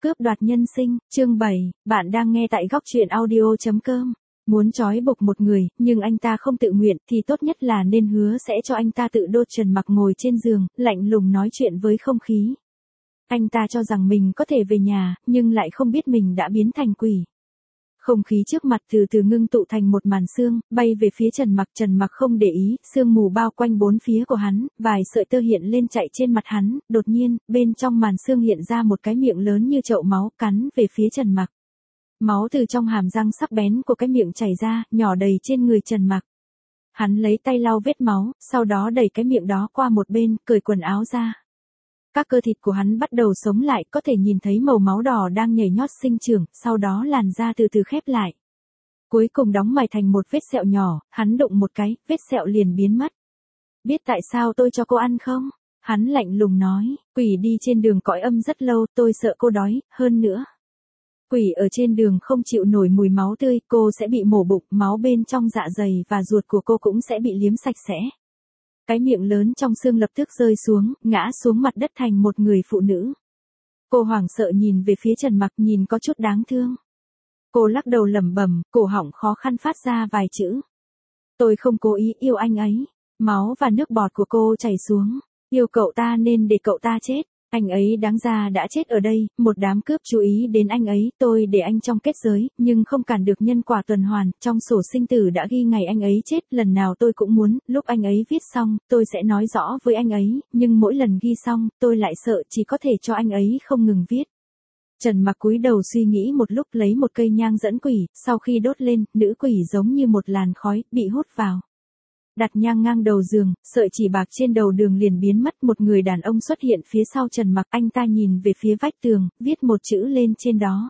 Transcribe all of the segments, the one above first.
Cướp đoạt nhân sinh, chương 7, bạn đang nghe tại góc truyện audio.com. Muốn trói buộc một người, nhưng anh ta không tự nguyện, thì tốt nhất là nên hứa sẽ cho anh ta tự đốt. Trần Mặc ngồi trên giường, lạnh lùng nói chuyện với không khí. Anh ta cho rằng mình có thể về nhà, nhưng lại không biết mình đã biến thành quỷ. Không khí trước mặt từ từ ngưng tụ thành một màn sương, bay về phía Trần Mặc. Trần Mặc không để ý, sương mù bao quanh bốn phía của hắn, vài sợi tơ hiện lên chạy trên mặt hắn, đột nhiên, bên trong màn sương hiện ra một cái miệng lớn như chậu máu, cắn về phía Trần Mặc. Máu từ trong hàm răng sắc bén của cái miệng chảy ra, nhỏ đầy trên người Trần Mặc. Hắn lấy tay lau vết máu, sau đó đẩy cái miệng đó qua một bên, cởi quần áo ra. Các cơ thịt của hắn bắt đầu sống lại, có thể nhìn thấy màu máu đỏ đang nhảy nhót sinh trưởng, sau đó làn da từ từ khép lại. Cuối cùng đóng mày thành một vết sẹo nhỏ, hắn đụng một cái, vết sẹo liền biến mất. Biết tại sao tôi cho cô ăn không? Hắn lạnh lùng nói, quỷ đi trên đường cõi âm rất lâu, tôi sợ cô đói, hơn nữa. Quỷ ở trên đường không chịu nổi mùi máu tươi, cô sẽ bị mổ bụng, máu bên trong dạ dày và ruột của cô cũng sẽ bị liếm sạch sẽ. Cái miệng lớn trong xương lập tức rơi xuống, ngã xuống mặt đất thành một người phụ nữ. Cô hoảng sợ nhìn về phía Trần Mặc, nhìn có chút đáng thương. Cô lắc đầu lẩm bẩm, cổ họng khó khăn phát ra vài chữ. Tôi không cố ý yêu anh ấy. Máu và nước bọt của cô chảy xuống. Yêu cậu ta nên để cậu ta chết. Anh ấy đáng ra đã chết ở đây, một đám cướp chú ý đến anh ấy, tôi để anh trong kết giới, nhưng không cản được nhân quả tuần hoàn, trong sổ sinh tử đã ghi ngày anh ấy chết, lần nào tôi cũng muốn, lúc anh ấy viết xong, tôi sẽ nói rõ với anh ấy, nhưng mỗi lần ghi xong, tôi lại sợ chỉ có thể cho anh ấy không ngừng viết. Trần Mặc cúi đầu suy nghĩ một lúc, lấy một cây nhang dẫn quỷ, sau khi đốt lên, nữ quỷ giống như một làn khói, bị hút vào. Đặt nhang ngang đầu giường, sợi chỉ bạc trên đầu đường liền biến mất. Một người đàn ông xuất hiện phía sau Trần Mặc, anh ta nhìn về phía vách tường, viết một chữ lên trên đó.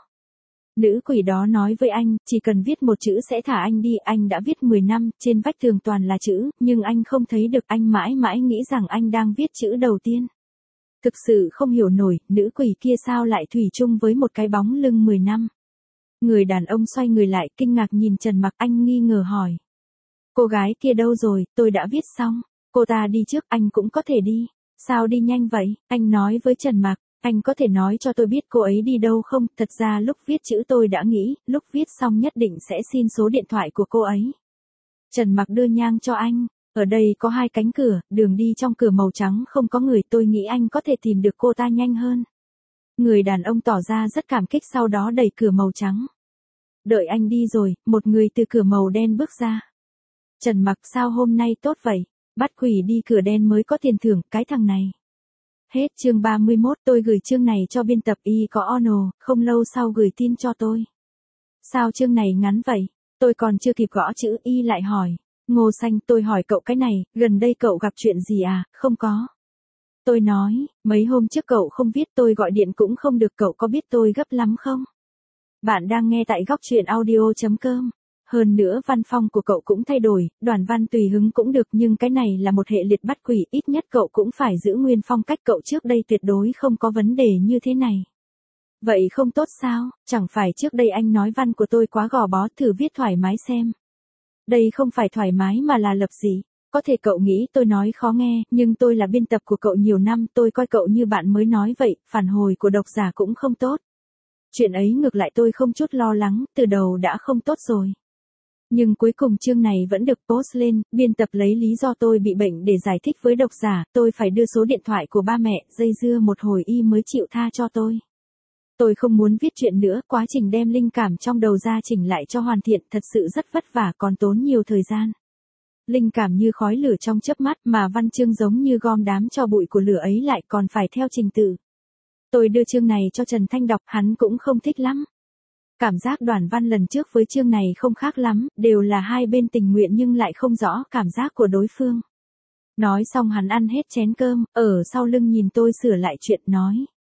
Nữ quỷ đó nói với anh, chỉ cần viết một chữ sẽ thả anh đi. Anh đã viết 10 năm, trên vách tường toàn là chữ, nhưng anh không thấy được. Anh mãi mãi nghĩ rằng anh đang viết chữ đầu tiên. Thực sự không hiểu nổi, nữ quỷ kia sao lại thủy chung với một cái bóng lưng 10 năm. Người đàn ông xoay người lại, kinh ngạc nhìn Trần Mặc, anh nghi ngờ hỏi. Cô gái kia đâu rồi, tôi đã viết xong. Cô ta đi trước, anh cũng có thể đi. Sao đi nhanh vậy? Anh nói với Trần Mặc, anh có thể nói cho tôi biết cô ấy đi đâu không? Thật ra lúc viết chữ tôi đã nghĩ, lúc viết xong nhất định sẽ xin số điện thoại của cô ấy. Trần Mặc đưa nhang cho anh. Ở đây có 2 cánh cửa, đường đi trong cửa màu trắng không có người, tôi nghĩ anh có thể tìm được cô ta nhanh hơn. Người đàn ông tỏ ra rất cảm kích, sau đó đẩy cửa màu trắng. Đợi anh đi rồi, một người từ cửa màu đen bước ra. Trần Mặc, sao hôm nay tốt vậy? Bắt quỷ đi cửa đen mới có tiền thưởng, cái thằng này. Hết chương 31, tôi gửi chương này cho biên tập y có ono, không lâu sau gửi tin cho tôi. Sao chương này ngắn vậy? Tôi còn chưa kịp gõ chữ y lại hỏi. Ngô Xanh, tôi hỏi cậu cái này, gần đây cậu gặp chuyện gì à? Không có. Tôi nói, mấy hôm trước cậu không viết, tôi gọi điện cũng không được, cậu có biết tôi gấp lắm không? Bạn đang nghe tại góc truyện audio.com. Hơn nữa văn phong của cậu cũng thay đổi, đoàn văn tùy hứng cũng được, nhưng cái này là một hệ liệt bắt quỷ, ít nhất cậu cũng phải giữ nguyên phong cách cậu trước đây, tuyệt đối không có vấn đề như thế này. Vậy không tốt sao? Chẳng phải trước đây anh nói văn của tôi quá gò bó, thử viết thoải mái xem. Đây không phải thoải mái mà là lập dị. Có thể cậu nghĩ tôi nói khó nghe, nhưng tôi là biên tập của cậu nhiều năm, tôi coi cậu như bạn mới nói vậy, phản hồi của độc giả cũng không tốt. Chuyện ấy ngược lại tôi không chút lo lắng, từ đầu đã không tốt rồi. Nhưng cuối cùng chương này vẫn được post lên, biên tập lấy lý do tôi bị bệnh để giải thích với độc giả, tôi phải đưa số điện thoại của ba mẹ, dây dưa một hồi y mới chịu tha cho tôi. Tôi không muốn viết chuyện nữa, quá trình đem linh cảm trong đầu ra chỉnh lại cho hoàn thiện thật sự rất vất vả, còn tốn nhiều thời gian. Linh cảm như khói lửa trong chớp mắt, mà văn chương giống như gom đám tro bụi của lửa ấy lại còn phải theo trình tự. Tôi đưa chương này cho Trần Thanh đọc, hắn cũng không thích lắm. Cảm giác đoàn văn lần trước với chương này không khác lắm, đều là hai bên tình nguyện nhưng lại không rõ cảm giác của đối phương. Nói xong hắn ăn hết chén cơm, ở sau lưng nhìn tôi sửa lại chuyện, nói.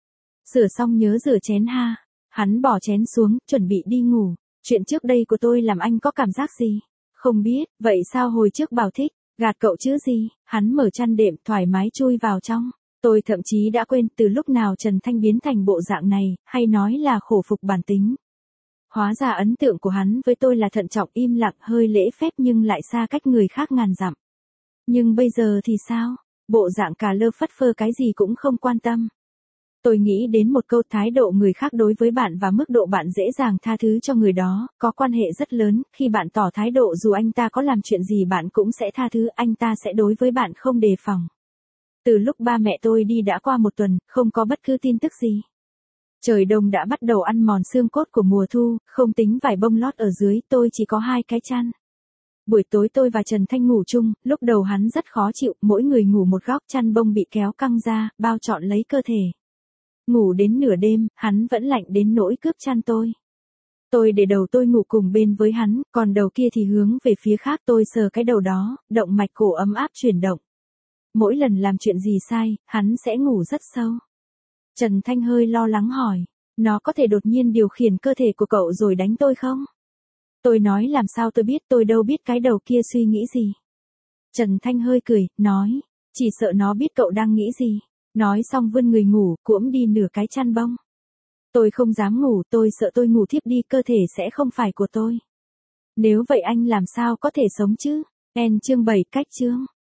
Sửa xong nhớ rửa chén ha. Hắn bỏ chén xuống, chuẩn bị đi ngủ. Chuyện trước đây của tôi làm anh có cảm giác gì? Không biết, vậy sao hồi trước bảo thích, gạt cậu chứ gì? Hắn mở chăn đệm, thoải mái chui vào trong. Tôi thậm chí đã quên từ lúc nào Trần Thanh biến thành bộ dạng này, hay nói là khổ phục bản tính. Hóa ra ấn tượng của hắn với tôi là thận trọng, im lặng, hơi lễ phép nhưng lại xa cách người khác ngàn dặm. Nhưng bây giờ thì sao? Bộ dạng cà lơ phất phơ cái gì cũng không quan tâm. Tôi nghĩ đến một câu thái độ người khác đối với bạn và mức độ bạn dễ dàng tha thứ cho người đó, có quan hệ rất lớn, khi bạn tỏ thái độ dù anh ta có làm chuyện gì bạn cũng sẽ tha thứ, anh ta sẽ đối với bạn không đề phòng. Từ lúc ba mẹ tôi đi đã qua một tuần, không có bất cứ tin tức gì. Trời đông đã bắt đầu ăn mòn xương cốt của mùa thu, không tính vải bông lót ở dưới, tôi chỉ có 2 cái chăn. Buổi tối tôi và Trần Thanh ngủ chung, lúc đầu hắn rất khó chịu, mỗi người ngủ một góc, chăn bông bị kéo căng ra, bao trọn lấy cơ thể. Ngủ đến nửa đêm, hắn vẫn lạnh đến nỗi cướp chăn tôi. Tôi để đầu tôi ngủ cùng bên với hắn, còn đầu kia thì hướng về phía khác, tôi sờ cái đầu đó, động mạch cổ ấm áp chuyển động. Mỗi lần làm chuyện gì sai, hắn sẽ ngủ rất sâu. Trần Thanh hơi lo lắng hỏi, nó có thể đột nhiên điều khiển cơ thể của cậu rồi đánh tôi không? Tôi nói làm sao tôi biết, tôi đâu biết cái đầu kia suy nghĩ gì. Trần Thanh hơi cười, nói, chỉ sợ nó biết cậu đang nghĩ gì. Nói xong vươn người ngủ, cuỗm đi nửa cái chăn bông. Tôi không dám ngủ, tôi sợ tôi ngủ thiếp đi cơ thể sẽ không phải của tôi. Nếu vậy anh làm sao có thể sống chứ? Chương 7 cách chương.